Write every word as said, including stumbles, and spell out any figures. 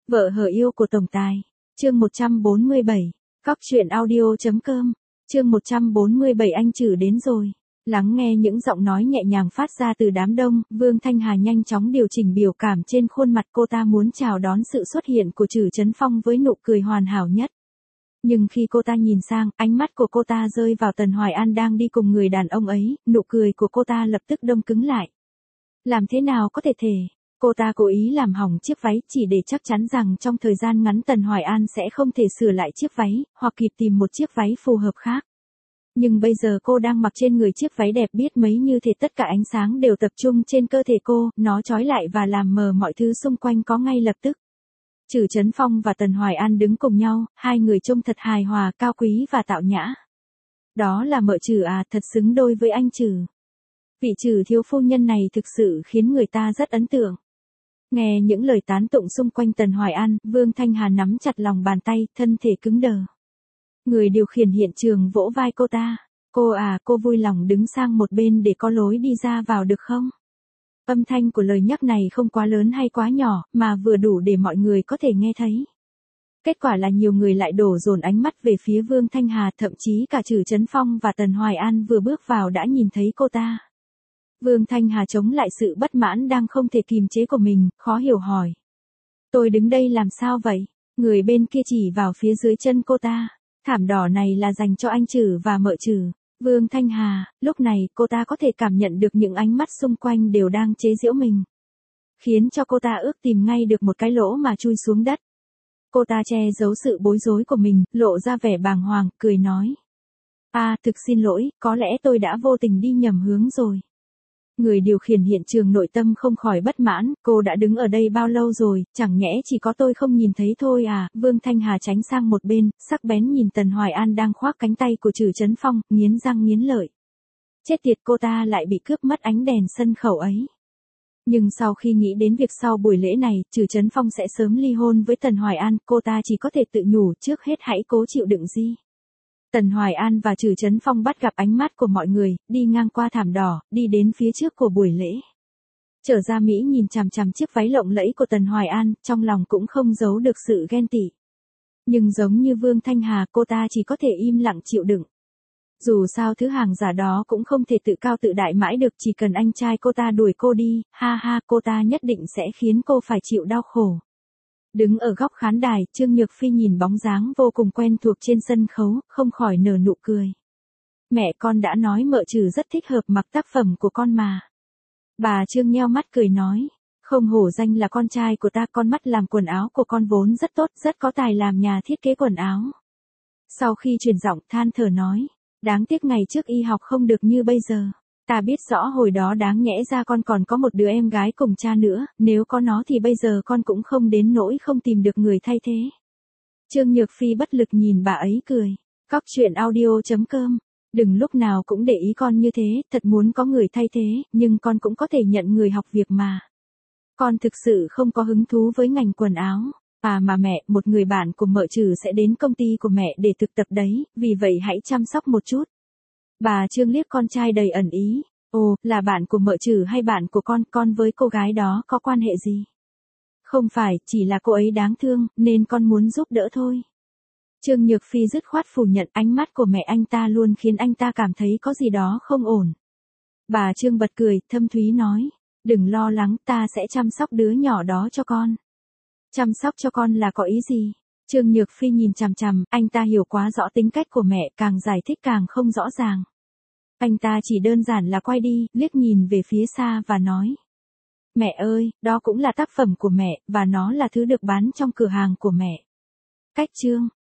Vợ hờ yêu của tổng tài. Chương một trăm bốn mươi bảy. Cóc truyện audio.com. Chương một trăm bốn mươi bảy anh Trử đến rồi. Lắng nghe những giọng nói nhẹ nhàng phát ra từ đám đông, Vương Thanh Hà nhanh chóng điều chỉnh biểu cảm trên khuôn mặt, cô ta muốn chào đón sự xuất hiện của Trử Chấn Phong với nụ cười hoàn hảo nhất. Nhưng khi cô ta nhìn sang, ánh mắt của cô ta rơi vào Tần Hoài An đang đi cùng người đàn ông ấy, nụ cười của cô ta lập tức đông cứng lại. Làm thế nào có thể thể? Cô ta cố ý làm hỏng chiếc váy chỉ để chắc chắn rằng trong thời gian ngắn Tần Hoài An sẽ không thể sửa lại chiếc váy, hoặc kịp tìm một chiếc váy phù hợp khác. Nhưng bây giờ cô đang mặc trên người chiếc váy đẹp biết mấy như thể tất cả ánh sáng đều tập trung trên cơ thể cô, nó trói lại và làm mờ mọi thứ xung quanh có ngay lập tức. Trử Chấn Phong và Tần Hoài An đứng cùng nhau, hai người trông thật hài hòa, cao quý và tạo nhã. Đó là mợ Trử à, thật xứng đôi với anh Trử. Vị Trử thiếu phu nhân này thực sự khiến người ta rất ấn tượng. Nghe những lời tán tụng xung quanh Tần Hoài An, Vương Thanh Hà nắm chặt lòng bàn tay, thân thể cứng đờ. Người điều khiển hiện trường vỗ vai cô ta. Cô à, cô vui lòng đứng sang một bên để có lối đi ra vào được không? Âm thanh của lời nhắc này không quá lớn hay quá nhỏ, mà vừa đủ để mọi người có thể nghe thấy. Kết quả là nhiều người lại đổ dồn ánh mắt về phía Vương Thanh Hà, thậm chí cả Trử Chấn Phong và Tần Hoài An vừa bước vào đã nhìn thấy cô ta. Vương Thanh Hà chống lại sự bất mãn đang không thể kìm chế của mình, khó hiểu hỏi. Tôi đứng đây làm sao vậy? Người bên kia chỉ vào phía dưới chân cô ta. Thảm đỏ này là dành cho anh Trử và mợ Trử. Vương Thanh Hà, lúc này cô ta có thể cảm nhận được những ánh mắt xung quanh đều đang chế giễu mình. Khiến cho cô ta ước tìm ngay được một cái lỗ mà chui xuống đất. Cô ta che giấu sự bối rối của mình, lộ ra vẻ bàng hoàng, cười nói. À, thực xin lỗi, có lẽ tôi đã vô tình đi nhầm hướng rồi. Người điều khiển hiện trường nội tâm không khỏi bất mãn, cô đã đứng ở đây bao lâu rồi, chẳng nhẽ chỉ có tôi không nhìn thấy thôi à? Vương Thanh Hà tránh sang một bên, sắc bén nhìn Tần Hoài An đang khoác cánh tay của Trử Chấn Phong, nghiến răng nghiến lợi. Chết tiệt, cô ta lại bị cướp mất ánh đèn sân khấu ấy. Nhưng sau khi nghĩ đến việc sau buổi lễ này, Trử Chấn Phong sẽ sớm ly hôn với Tần Hoài An, cô ta chỉ có thể tự nhủ trước hết hãy cố chịu đựng gì. Tần Hoài An và Trử Chấn Phong bắt gặp ánh mắt của mọi người, đi ngang qua thảm đỏ, đi đến phía trước của buổi lễ. Trở ra Mỹ nhìn chằm chằm chiếc váy lộng lẫy của Tần Hoài An, trong lòng cũng không giấu được sự ghen tị. Nhưng giống như Vương Thanh Hà, cô ta chỉ có thể im lặng chịu đựng. Dù sao thứ hàng giả đó cũng không thể tự cao tự đại mãi được, chỉ cần anh trai cô ta đuổi cô đi, ha ha, cô ta nhất định sẽ khiến cô phải chịu đau khổ. Đứng ở góc khán đài, Trương Nhược Phi nhìn bóng dáng vô cùng quen thuộc trên sân khấu, không khỏi nở nụ cười. Mẹ con đã nói mợ Trử rất thích hợp mặc tác phẩm của con mà. Bà Trương nheo mắt cười nói, không hổ danh là con trai của ta, con mắt làm quần áo của con vốn rất tốt, rất có tài làm nhà thiết kế quần áo. Sau khi chuyển giọng than thở nói, đáng tiếc ngày trước y học không được như bây giờ. Ta biết rõ hồi đó đáng nhẽ ra con còn có một đứa em gái cùng cha nữa, nếu có nó thì bây giờ con cũng không đến nỗi không tìm được người thay thế. Trương Nhược Phi bất lực nhìn bà ấy cười. Cóc truyện audio.com. Đừng lúc nào cũng để ý con như thế, thật muốn có người thay thế, nhưng con cũng có thể nhận người học việc mà. Con thực sự không có hứng thú với ngành quần áo. À mà mẹ, một người bạn của mợ Trử sẽ đến công ty của mẹ để thực tập đấy, vì vậy hãy chăm sóc một chút. Bà Trương liếc con trai đầy ẩn ý. Ồ, là bạn của mợ Trử hay bạn của con, con với cô gái đó có quan hệ gì? Không phải, chỉ là cô ấy đáng thương, nên con muốn giúp đỡ thôi. Trương Nhược Phi dứt khoát phủ nhận, ánh mắt của mẹ anh ta luôn khiến anh ta cảm thấy có gì đó không ổn. Bà Trương bật cười, thâm thúy nói, đừng lo lắng, ta sẽ chăm sóc đứa nhỏ đó cho con. Chăm sóc cho con là có ý gì? Trương Nhược Phi nhìn chằm chằm, anh ta hiểu quá rõ tính cách của mẹ, càng giải thích càng không rõ ràng. Anh ta chỉ đơn giản là quay đi, liếc nhìn về phía xa và nói. Mẹ ơi, đó cũng là tác phẩm của mẹ, và nó là thứ được bán trong cửa hàng của mẹ. Cách chương.